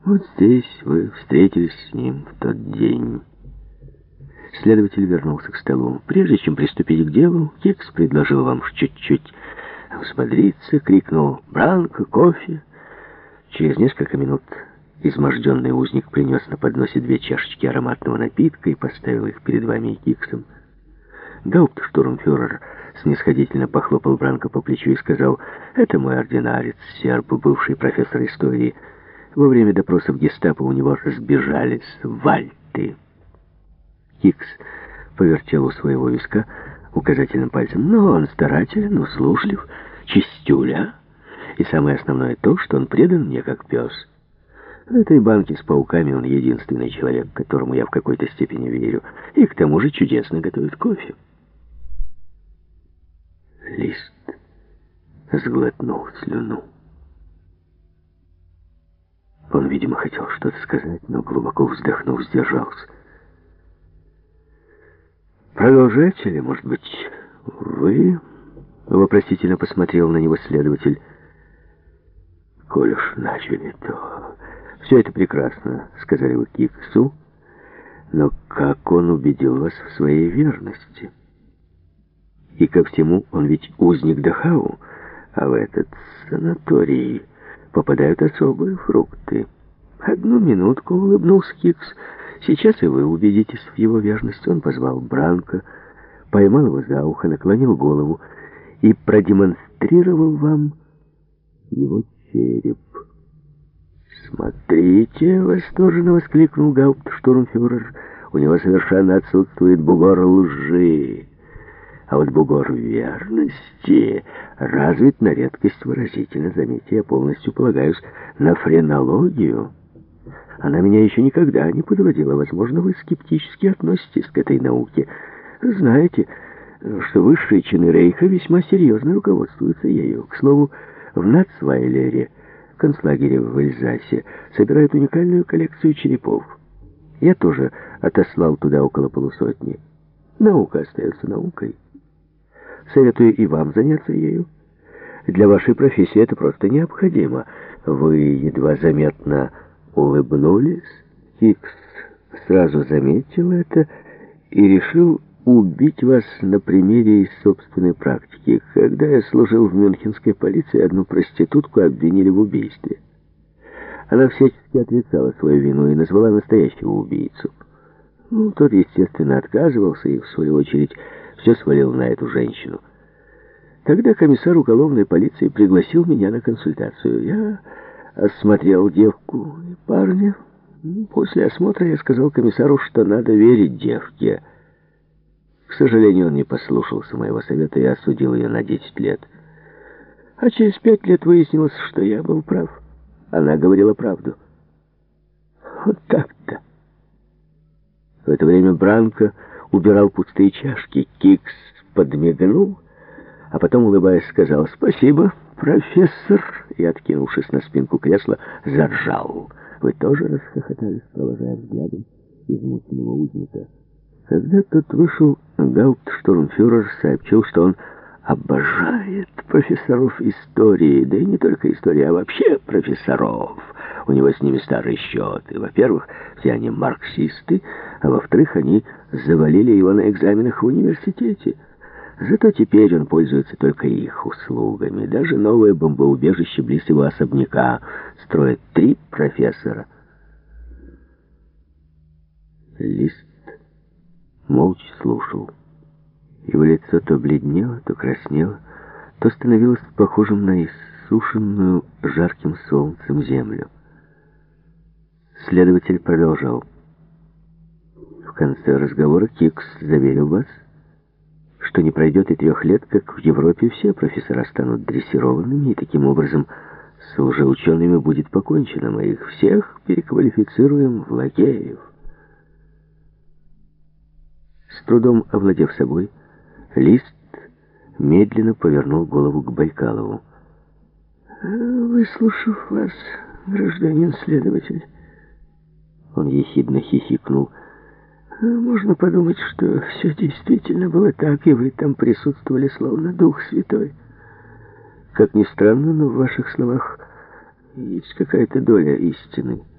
Вот здесь вы встретились с ним в тот день. Следователь вернулся к столу. Прежде чем приступить к делу, Кикс предложил вам чуть-чуть взбодриться, крикнул «Бранко, кофе!». Через несколько минут изможденный узник принес на подносе 2 чашечки ароматного напитка и поставил их перед вами и Киксом. Гауптштурмфюрер снисходительно похлопал Бранко по плечу и сказал: «Это мой ординарец, серб, бывший профессор истории. Во время допроса в гестапо у него разбежались вальты». Кикс повертел у своего виска указательным пальцем. «Но он старателен, услужлив, чистюля. И самое основное то, что он предан мне как пес. В этой банке с пауками он единственный человек, которому я в какой-то степени верю. И к тому же чудесно готовит кофе». Лист сглотнул слюну. Он, видимо, хотел что-то сказать, но, глубоко вздохнув, сдержался. «Продолжать или, может быть, вы?» — вопросительно посмотрел на него следователь. «Коль уж начали, то...» «Все это прекрасно», — сказали вы Киксу, «но как он убедил вас в своей верности? И ко всему, он ведь узник Дахау, а в этот санаторий попадают особые фрукты». «Одну минутку», — улыбнулся Кикс. «Сейчас и вы убедитесь в его верности». Он позвал Бранко, поймал его за ухо, наклонил голову и продемонстрировал вам его череп. «Смотрите!» — восторженно воскликнул гауптштурмфюрер. «У него совершенно отсутствует бугор лжи. А вот бугор верности развит на редкость выразительно. Заметьте, я полностью полагаюсь на френологию. Она меня еще никогда не подводила. Возможно, вы скептически относитесь к этой науке. Знаете, что высшие чины Рейха весьма серьезно руководствуются ею. К слову, в Нацвайлере, концлагере в Эльзасе, собирают уникальную коллекцию черепов. Я тоже отослал туда около 50. Наука остается наукой. Советую и вам заняться ею. Для вашей профессии это просто необходимо». Вы едва заметно улыбнулись. Кикс сразу заметил это и решил убить вас на примере из собственной практики. Когда я служил в мюнхенской полиции, одну проститутку обвинили в убийстве. Она всячески отрицала свою вину и назвала настоящего убийцу. Тот, естественно, отказывался и, в свою очередь, все свалил на эту женщину. Тогда комиссар уголовной полиции пригласил меня на консультацию. Я осмотрел девку и парня. После осмотра я сказал комиссару, что надо верить девке. К сожалению, он не послушался моего совета и осудил ее на 10 лет. А через 5 лет выяснилось, что я был прав. Она говорила правду. Вот так-то. В это время Бранко убирал пустые чашки. Кикс подмигнул, а потом, улыбаясь, сказал: «Спасибо, профессор», и, откинувшись на спинку кресла, заржал. Вы тоже расхохотались, провожая взглядом измученного узника. Когда тот вышел, гауптштурмфюрер сообщил, что он обожает профессоров истории, да и не только истории, а вообще профессоров. У него с ними старые счеты. Во-первых, все они марксисты, а во-вторых, они завалили его на экзаменах в университете. Зато теперь он пользуется только их услугами. Даже новое бомбоубежище близ его особняка строят 3 профессора. Лист молча слушал. Его лицо то бледнело, то краснело, то становилось похожим на иссушенную жарким солнцем землю. Следователь продолжал. В конце разговора Кикс заверил вас, что не пройдет и 3 лет, как в Европе все профессора станут дрессированными, и таким образом с лжеучеными будет покончено. Мы их всех переквалифицируем в лакеев. С трудом овладев собой, Лист медленно повернул голову к Байкалову. «Выслушав вас, гражданин следователь», он ехидно хихикнул, «можно подумать, что все действительно было так, и вы там присутствовали словно Дух Святой. Как ни странно, но в ваших словах есть какая-то доля истины».